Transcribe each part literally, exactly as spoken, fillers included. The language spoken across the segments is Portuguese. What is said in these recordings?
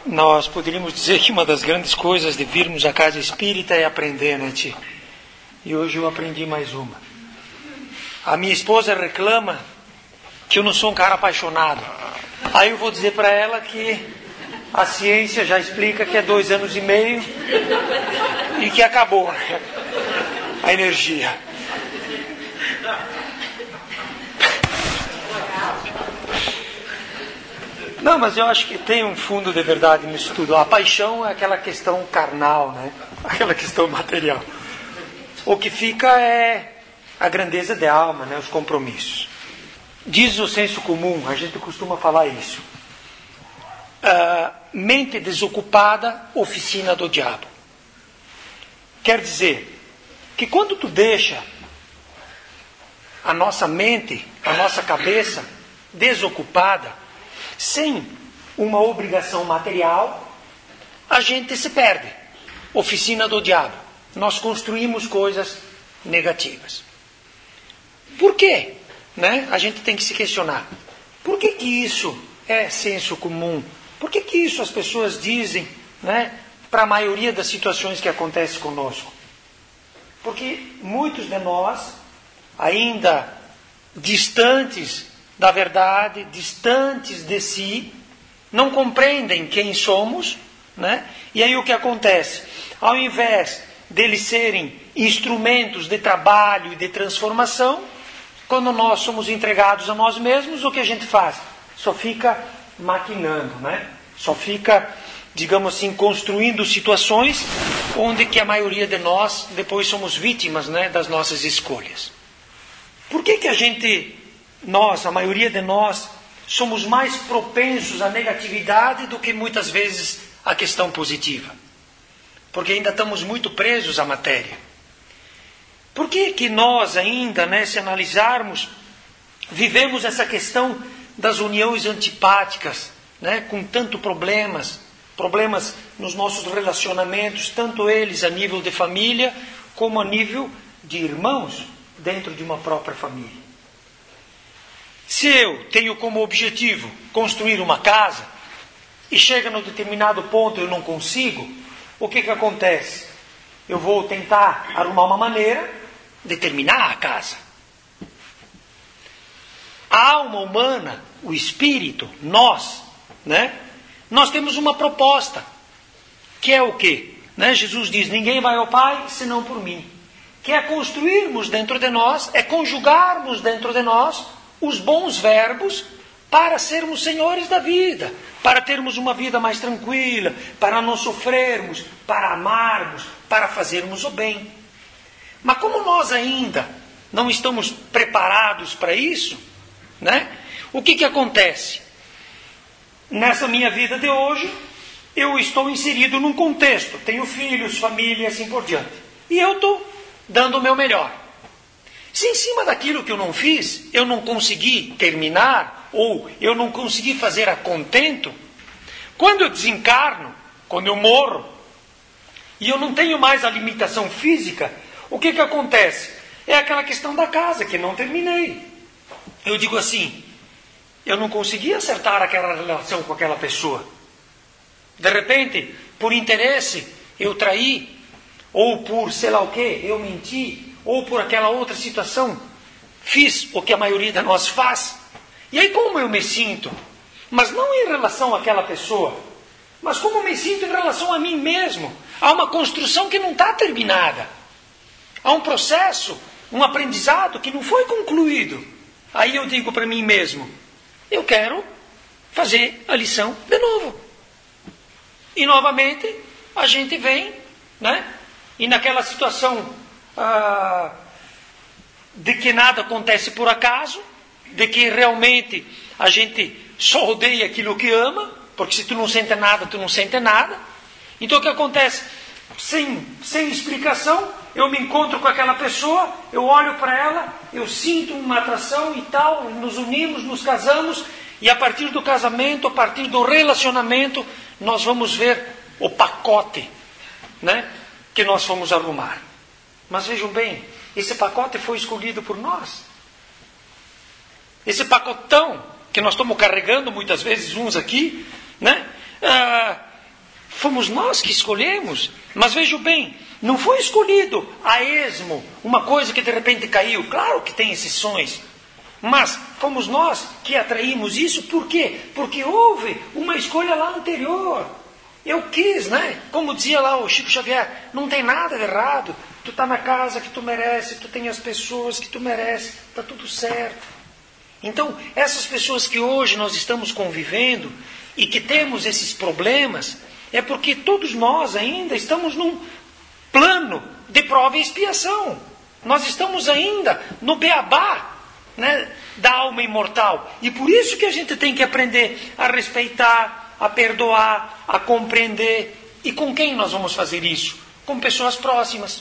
Nós poderíamos dizer que uma das grandes coisas de virmos à casa espírita é aprender, né, tio? E hoje eu aprendi mais uma. A minha esposa reclama que eu não sou um cara apaixonado. Aí eu vou dizer para ela que a ciência já explica que é dois anos e meio e que acabou a energia. Não, mas eu acho que tem um fundo de verdade nisso tudo. A paixão é aquela questão carnal, né? Aquela questão material. O que fica é a grandeza de alma, né? Os compromissos. Diz o senso comum, a gente costuma falar isso. Uh, mente desocupada, oficina do diabo. Quer dizer que quando tu deixa a nossa mente, a nossa cabeça desocupada, sem uma obrigação material, a gente se perde. Oficina do diabo. Nós construímos coisas negativas. Por quê? Né? A gente tem que se questionar. Por que que isso é senso comum? Por que que isso as pessoas dizem, né, para a maioria das situações que acontecem conosco? Porque muitos de nós, ainda distantes da verdade, distantes de si, não compreendem quem somos, né? E aí o que acontece? Ao invés deles serem instrumentos de trabalho e de transformação, quando nós somos entregados a nós mesmos, o que a gente faz? Só fica maquinando, né? Só fica, digamos assim, construindo situações onde que a maioria de nós depois somos vítimas, né, das nossas escolhas. Por que que a gente... Nós, a maioria de nós, somos mais propensos à negatividade do que muitas vezes à questão positiva. Porque ainda estamos muito presos à matéria. Por que que nós ainda, né, se analisarmos, vivemos essa questão das uniões antipáticas, né, com tanto problemas, problemas nos nossos relacionamentos, tanto eles a nível de família, como a nível de irmãos dentro de uma própria família? Se eu tenho como objetivo construir uma casa e chega num determinado ponto e eu não consigo, o que que acontece? Eu vou tentar arrumar uma maneira de terminar a casa. A alma humana, o espírito, nós, né? Nós temos uma proposta, que é o quê? Né? Jesus diz, ninguém vai ao Pai senão por mim. Que é construirmos dentro de nós, é conjugarmos dentro de nós os bons verbos para sermos senhores da vida, para termos uma vida mais tranquila, para não sofrermos, para amarmos, para fazermos o bem. Mas como nós ainda não estamos preparados para isso, né? O que que acontece? Nessa minha vida de hoje, eu estou inserido num contexto, tenho filhos, família e assim por diante. E eu estou dando o meu melhor. Se em cima daquilo que eu não fiz, eu não consegui terminar, ou eu não consegui fazer a contento, quando eu desencarno, quando eu morro, e eu não tenho mais a limitação física, o que que acontece? É aquela questão da casa, que não terminei. Eu digo assim, eu não consegui acertar aquela relação com aquela pessoa. De repente, por interesse, eu traí, ou por sei lá o quê, eu menti, ou por aquela outra situação, fiz o que a maioria de nós faz. E aí como eu me sinto? Mas não em relação àquela pessoa, mas como eu me sinto em relação a mim mesmo. Há uma construção que não está terminada. Há um processo, um aprendizado que não foi concluído. Aí eu digo para mim mesmo, eu quero fazer a lição de novo. E novamente a gente vem, né? E naquela situação... Ah, de que nada acontece por acaso, de que realmente a gente só odeia aquilo que ama, porque se tu não sente nada, tu não sente nada. Então o que acontece? Sem, sem explicação, eu me encontro com aquela pessoa, eu olho para ela, eu sinto uma atração e tal, nos unimos, nos casamos, e a partir do casamento, a partir do relacionamento, nós vamos ver o pacote, né, que nós fomos arrumar. Mas vejam bem, esse pacote foi escolhido por nós. Esse pacotão que nós estamos carregando muitas vezes uns aqui, né? Ah, fomos nós que escolhemos. Mas veja bem, não foi escolhido a esmo, uma coisa que de repente caiu. Claro que tem exceções. Mas fomos nós que atraímos isso. Por quê? Porque houve uma escolha lá anterior. Eu quis, né? Como dizia lá o Chico Xavier, não tem nada de errado. Tu está na casa que tu merece, tu tem as pessoas que tu merece, está tudo certo. Então, essas pessoas que hoje nós estamos convivendo e que temos esses problemas, é porque todos nós ainda estamos num plano de prova e expiação. Nós estamos ainda no beabá, né, da alma imortal. E por isso que a gente tem que aprender a respeitar, a perdoar, a compreender. E com quem nós vamos fazer isso? Com pessoas próximas.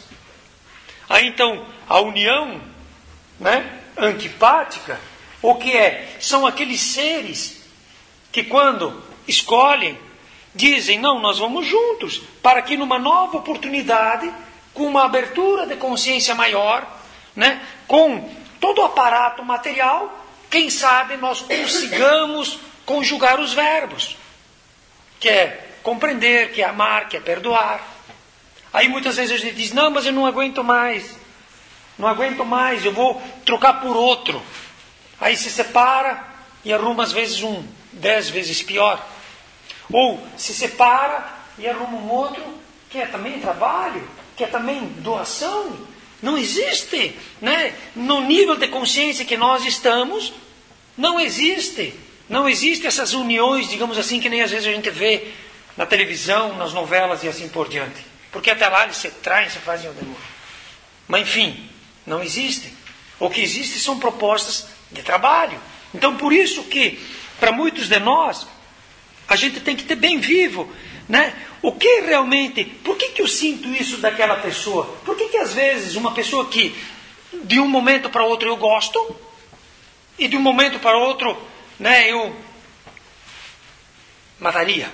Aí então, a união, né, antipática, o que é? São aqueles seres que quando escolhem, dizem, não, nós vamos juntos, para que numa nova oportunidade, com uma abertura de consciência maior, né, com todo o aparato material, quem sabe nós consigamos conjugar os verbos, que é compreender, que é amar, que é perdoar. Aí muitas vezes a gente diz, não, mas eu não aguento mais, não aguento mais, eu vou trocar por outro. Aí se separa e arruma às vezes um dez vezes pior. Ou se separa e arruma um outro que é também trabalho, que é também doação. Não existe, né? No nível de consciência que nós estamos, não existe. Não existe essas uniões, digamos assim, que nem às vezes a gente vê na televisão, nas novelas e assim por diante. Porque até lá eles se traem, se fazem o demônio. Mas enfim, não existe. O que existe são propostas de trabalho. Então por isso que, para muitos de nós, a gente tem que ter bem vivo, né? O que realmente, por que, que eu sinto isso daquela pessoa? Por que, que às vezes uma pessoa que de um momento para outro eu gosto e de um momento para outro, né, eu mataria?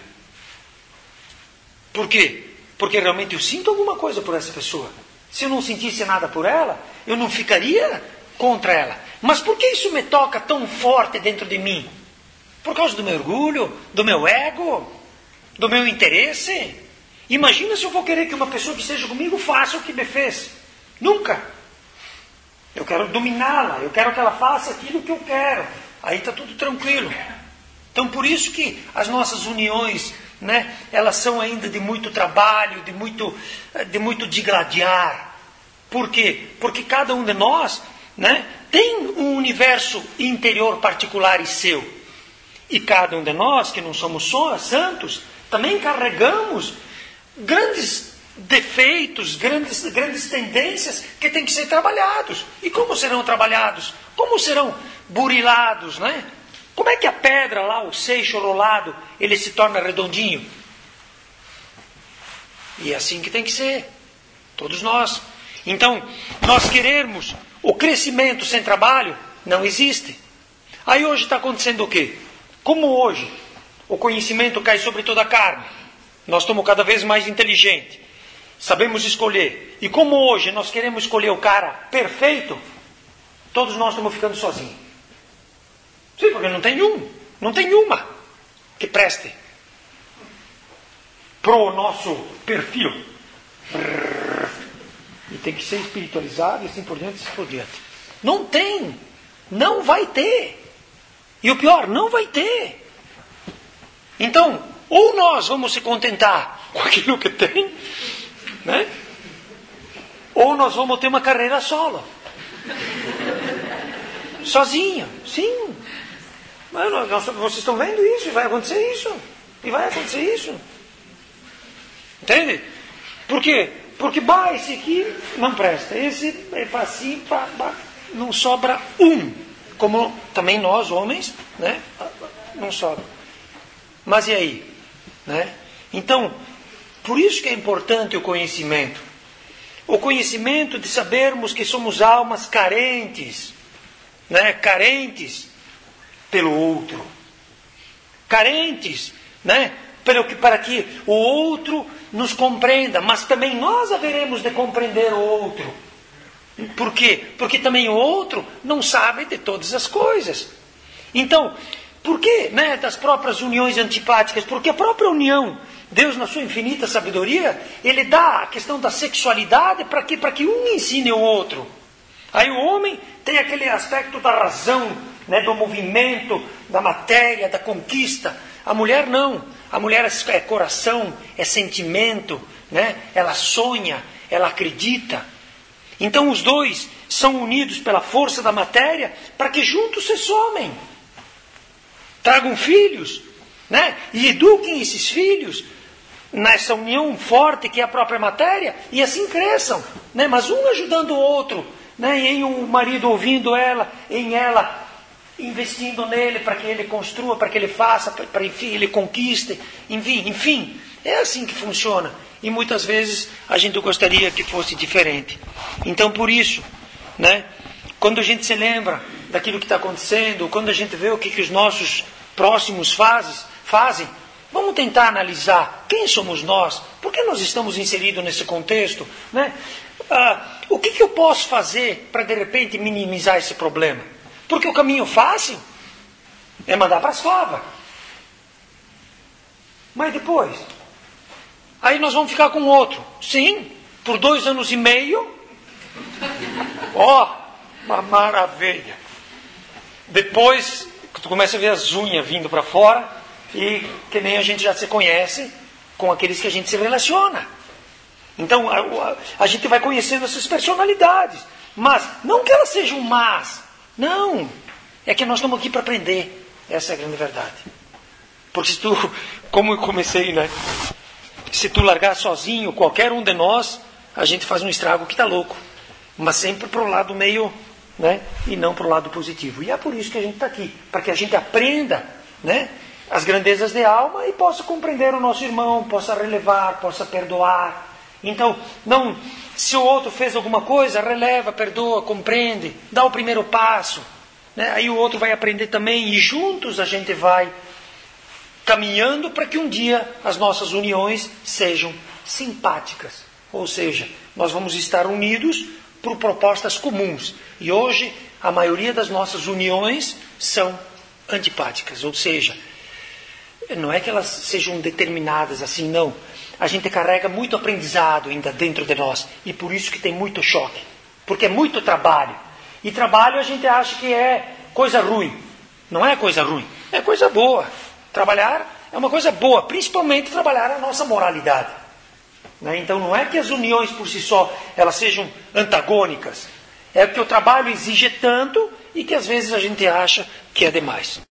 Por quê? Porque realmente eu sinto alguma coisa por essa pessoa. Se eu não sentisse nada por ela, eu não ficaria contra ela. Mas por que isso me toca tão forte dentro de mim? Por causa do meu orgulho, do meu ego, do meu interesse? Imagina se eu vou querer que uma pessoa que esteja comigo faça o que me fez. Nunca. Eu quero dominá-la, eu quero que ela faça aquilo que eu quero. Aí está tudo tranquilo. Então por isso que as nossas uniões, né, elas são ainda de muito trabalho, de muito, de muito digladiar. Por quê? Porque cada um de nós, né, tem um universo interior particular e seu. E cada um de nós, que não somos só santos, também carregamos grandes defeitos, grandes, grandes tendências que têm que ser trabalhados. E como serão trabalhados? Como serão burilados, né? Como é que a pedra lá, o seixo rolado, ele se torna redondinho? E é assim que tem que ser. Todos nós. Então, nós querermos o crescimento sem trabalho, não existe. Aí hoje está acontecendo o quê? Como hoje o conhecimento cai sobre toda a carne, nós estamos cada vez mais inteligentes, sabemos escolher. E como hoje nós queremos escolher o cara perfeito, todos nós estamos ficando sozinhos. Sim, porque não tem um, não tem uma que preste pro nosso perfil. E tem que ser espiritualizado e assim por diante, assim por diante. Não tem, não vai ter. E o pior, não vai ter. Então, ou nós vamos se contentar com aquilo que tem, né? Ou nós vamos ter uma carreira solo. Sozinho, sim. Mano, nós, vocês estão vendo isso, e vai acontecer isso. E vai acontecer isso. Entende? Por quê? Porque, bah, esse aqui não presta. Esse é assim, pá, bah, não sobra um. Como também nós, homens, né? Não sobra. Mas e aí? Né? Então, por isso que é importante o conhecimento. O conhecimento de sabermos que somos almas carentes, né? Carentes pelo outro. Carentes, né? Pelo que, para que o outro nos compreenda, mas também nós haveremos de compreender o outro. Por quê? Porque também o outro não sabe de todas as coisas. Então, por que, né, das próprias uniões antipáticas? Porque a própria união Deus, na sua infinita sabedoria, Ele dá a questão da sexualidade para que, para que um ensine o outro. Aí o homem tem aquele aspecto da razão, né, do movimento, da matéria, da conquista. A mulher não. A mulher é coração, é sentimento, né? Ela sonha, ela acredita. Então os dois são unidos pela força da matéria para que juntos se somem. Tragam filhos, né? E eduquem esses filhos nessa união forte que é a própria matéria, e assim cresçam, né? Mas um ajudando o outro, né? E em um marido ouvindo ela, em ela investindo nele para que ele construa, para que ele faça, para que ele conquiste, enfim, enfim, é assim que funciona. E muitas vezes a gente gostaria que fosse diferente. Então por isso, né? Quando a gente se lembra daquilo que está acontecendo, quando a gente vê o que, que os nossos próximos fazes, fazem, vamos tentar analisar quem somos nós, por que nós estamos inseridos nesse contexto, né? Ah, o que, que eu posso fazer para de repente minimizar esse problema? Porque o caminho fácil é mandar para as favas. Mas depois, aí nós vamos ficar com outro. Sim, por dois anos e meio, ó, oh, uma maravilha. Depois, tu começa a ver as unhas vindo para fora, e que nem a gente já se conhece com aqueles que a gente se relaciona. Então a, a, a gente vai conhecendo essas personalidades, mas não que elas sejam más, não, é que nós estamos aqui para aprender. Essa é a grande verdade. Porque se tu, como eu comecei, né, se tu largar sozinho qualquer um de nós, a gente faz um estrago que está louco, mas sempre para o lado meio, né, e não para o lado positivo. E é por isso que a gente está aqui, para que a gente aprenda, né, as grandezas de alma e possa compreender o nosso irmão, possa relevar, possa perdoar. Então, não, se o outro fez alguma coisa, releva, perdoa, compreende, dá o primeiro passo, né? Aí o outro vai aprender também, e juntos a gente vai caminhando para que um dia as nossas uniões sejam simpáticas. Ou seja, nós vamos estar unidos por propostas comuns. E hoje a maioria das nossas uniões são antipáticas, ou seja, não é que elas sejam determinadas assim, não. A gente carrega muito aprendizado ainda dentro de nós. E por isso que tem muito choque. Porque é muito trabalho. E trabalho a gente acha que é coisa ruim. Não é coisa ruim. É coisa boa. Trabalhar é uma coisa boa. Principalmente trabalhar a nossa moralidade. Né? Então não é que as uniões por si só elas sejam antagônicas. É que o trabalho exige tanto e que às vezes a gente acha que é demais.